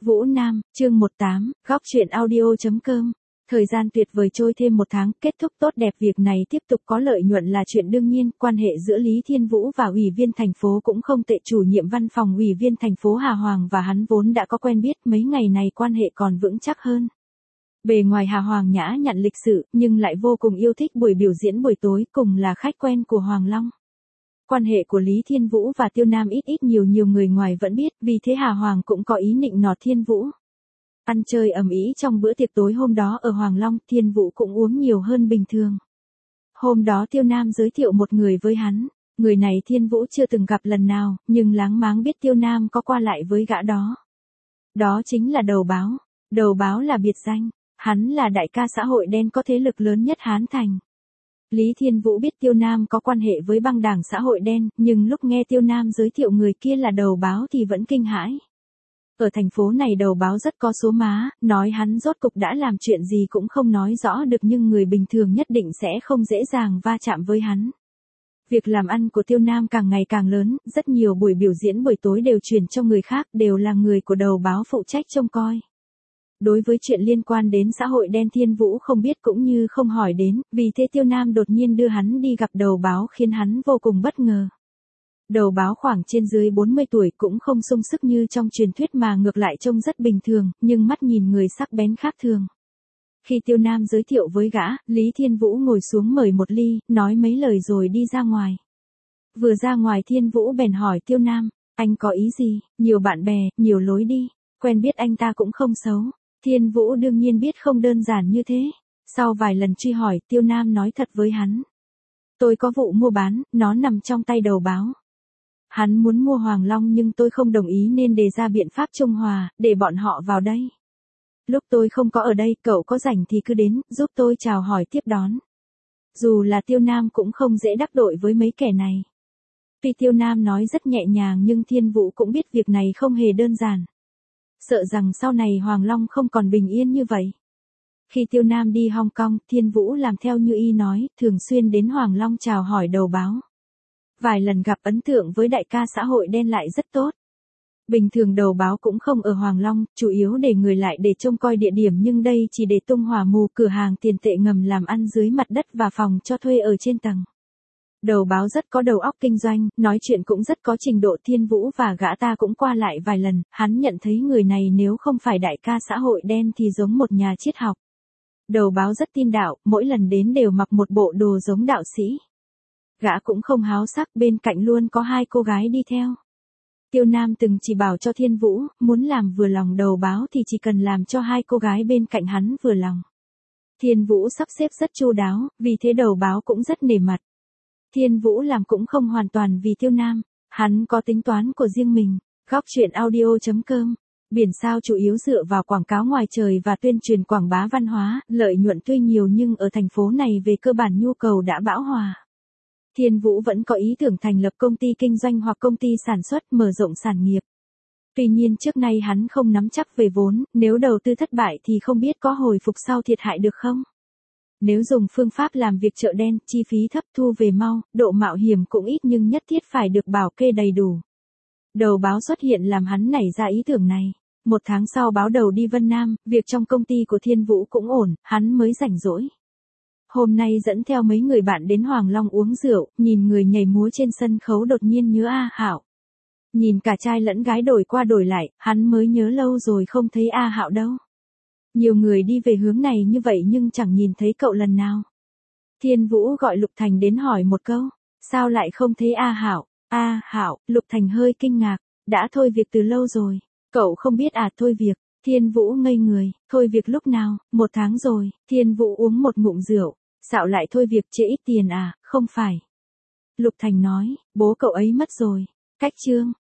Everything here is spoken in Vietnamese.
Vũ Nam, chương 18, góc truyện audio.com. Thời gian tuyệt vời trôi thêm một tháng, kết thúc tốt đẹp, việc này tiếp tục có lợi nhuận là chuyện đương nhiên. Quan hệ giữa Lý Thiên Vũ và ủy viên thành phố cũng không tệ. Chủ nhiệm văn phòng ủy viên thành phố Hà Hoàng và hắn vốn đã có quen biết, mấy ngày này quan hệ còn vững chắc hơn. Bề ngoài Hà Hoàng nhã nhặn lịch sự, nhưng lại vô cùng yêu thích buổi biểu diễn buổi tối, cùng là khách quen của Hoàng Long. Quan hệ của Lý Thiên Vũ và Tiêu Nam ít nhiều người ngoài vẫn biết, vì thế Hà Hoàng cũng có ý nịnh nọt Thiên Vũ. Ăn chơi ầm ĩ trong bữa tiệc tối hôm đó ở Hoàng Long, Thiên Vũ cũng uống nhiều hơn bình thường. Hôm đó Tiêu Nam giới thiệu một người với hắn, người này Thiên Vũ chưa từng gặp lần nào, nhưng láng máng biết Tiêu Nam có qua lại với gã đó. Đó chính là Đầu Báo. Đầu Báo là biệt danh, hắn là đại ca xã hội đen có thế lực lớn nhất Hán Thành. Lý Thiên Vũ biết Tiêu Nam có quan hệ với băng đảng xã hội đen, nhưng lúc nghe Tiêu Nam giới thiệu người kia là Đầu Báo thì vẫn kinh hãi. Ở thành phố này Đầu Báo rất có số má, nói hắn rốt cục đã làm chuyện gì cũng không nói rõ được, nhưng người bình thường nhất định sẽ không dễ dàng va chạm với hắn. Việc làm ăn của Tiêu Nam càng ngày càng lớn, rất nhiều buổi biểu diễn buổi tối đều chuyển cho người khác, đều là người của Đầu Báo phụ trách trông coi. Đối với chuyện liên quan đến xã hội đen Thiên Vũ không biết cũng như không hỏi đến, vì thế Tiêu Nam đột nhiên đưa hắn đi gặp Đầu Báo khiến hắn vô cùng bất ngờ. Đầu Báo khoảng trên dưới 40 tuổi, cũng không sung sức như trong truyền thuyết mà ngược lại trông rất bình thường, nhưng mắt nhìn người sắc bén khác thường. Khi Tiêu Nam giới thiệu với gã, Lý Thiên Vũ ngồi xuống mời một ly, nói mấy lời rồi đi ra ngoài. Vừa ra ngoài Thiên Vũ bèn hỏi Tiêu Nam, anh có ý gì, nhiều bạn bè, nhiều lối đi, quen biết anh ta cũng không xấu. Thiên Vũ đương nhiên biết không đơn giản như thế. Sau vài lần truy hỏi, Tiêu Nam nói thật với hắn. Tôi có vụ mua bán, nó nằm trong tay Đầu Báo. Hắn muốn mua Hoàng Long nhưng tôi không đồng ý nên đề ra biện pháp trung hòa, để bọn họ vào đây. Lúc tôi không có ở đây, cậu có rảnh thì cứ đến, giúp tôi chào hỏi tiếp đón. Dù là Tiêu Nam cũng không dễ đắc tội với mấy kẻ này. Tuy Tiêu Nam nói rất nhẹ nhàng nhưng Thiên Vũ cũng biết việc này không hề đơn giản. Sợ rằng sau này Hoàng Long không còn bình yên như vậy. Khi Tiêu Nam đi Hong Kong, Thiên Vũ làm theo như y nói, thường xuyên đến Hoàng Long chào hỏi Đầu Báo. Vài lần gặp ấn tượng với đại ca xã hội đen lại rất tốt. Bình thường Đầu Báo cũng không ở Hoàng Long, chủ yếu để người lại để trông coi địa điểm, nhưng đây chỉ để tung hỏa mù, cửa hàng tiền tệ ngầm làm ăn dưới mặt đất và phòng cho thuê ở trên tầng. Đầu Báo rất có đầu óc kinh doanh, nói chuyện cũng rất có trình độ. Thiên Vũ và gã ta cũng qua lại vài lần, hắn nhận thấy người này nếu không phải đại ca xã hội đen thì giống một nhà triết học. Đầu Báo rất tin đạo, mỗi lần đến đều mặc một bộ đồ giống đạo sĩ. Gã cũng không háo sắc, bên cạnh luôn có hai cô gái đi theo. Tiêu Nam từng chỉ bảo cho Thiên Vũ, muốn làm vừa lòng Đầu Báo thì chỉ cần làm cho hai cô gái bên cạnh hắn vừa lòng. Thiên Vũ sắp xếp rất chu đáo, vì thế Đầu Báo cũng rất nể mặt. Thiên Vũ làm cũng không hoàn toàn vì Tiêu Nam, hắn có tính toán của riêng mình. Góc truyện audio.com. Biển sao chủ yếu dựa vào quảng cáo ngoài trời và tuyên truyền quảng bá văn hóa, lợi nhuận tuy nhiều nhưng ở thành phố này về cơ bản nhu cầu đã bão hòa. Thiên Vũ vẫn có ý tưởng thành lập công ty kinh doanh hoặc công ty sản xuất, mở rộng sản nghiệp. Tuy nhiên trước nay hắn không nắm chắc về vốn, nếu đầu tư thất bại thì không biết có hồi phục sau thiệt hại được không. Nếu dùng phương pháp làm việc chợ đen, chi phí thấp thu về mau, độ mạo hiểm cũng ít nhưng nhất thiết phải được bảo kê đầy đủ. Đầu Báo xuất hiện làm hắn nảy ra ý tưởng này. Một tháng sau báo đầu đi Vân Nam, việc trong công ty của Thiên Vũ cũng ổn, hắn mới rảnh rỗi. Hôm nay dẫn theo mấy người bạn đến Hoàng Long uống rượu, nhìn người nhảy múa trên sân khấu đột nhiên nhớ A Hạo. Nhìn cả trai lẫn gái đổi qua đổi lại, hắn mới nhớ lâu rồi không thấy A Hạo đâu. Nhiều người đi về hướng này như vậy nhưng chẳng nhìn thấy cậu lần nào. Thiên Vũ gọi Lục Thành đến hỏi một câu, sao lại không thấy A Hạo? A Hạo, Lục Thành hơi kinh ngạc, đã thôi việc từ lâu rồi. Cậu không biết à? Thôi việc. Thiên Vũ ngây người, thôi việc lúc nào? 1 tháng rồi. Thiên Vũ uống một ngụm rượu, sao lại thôi việc, trễ ít tiền à? Không phải. Lục Thành nói, bố cậu ấy mất rồi. Cách chương.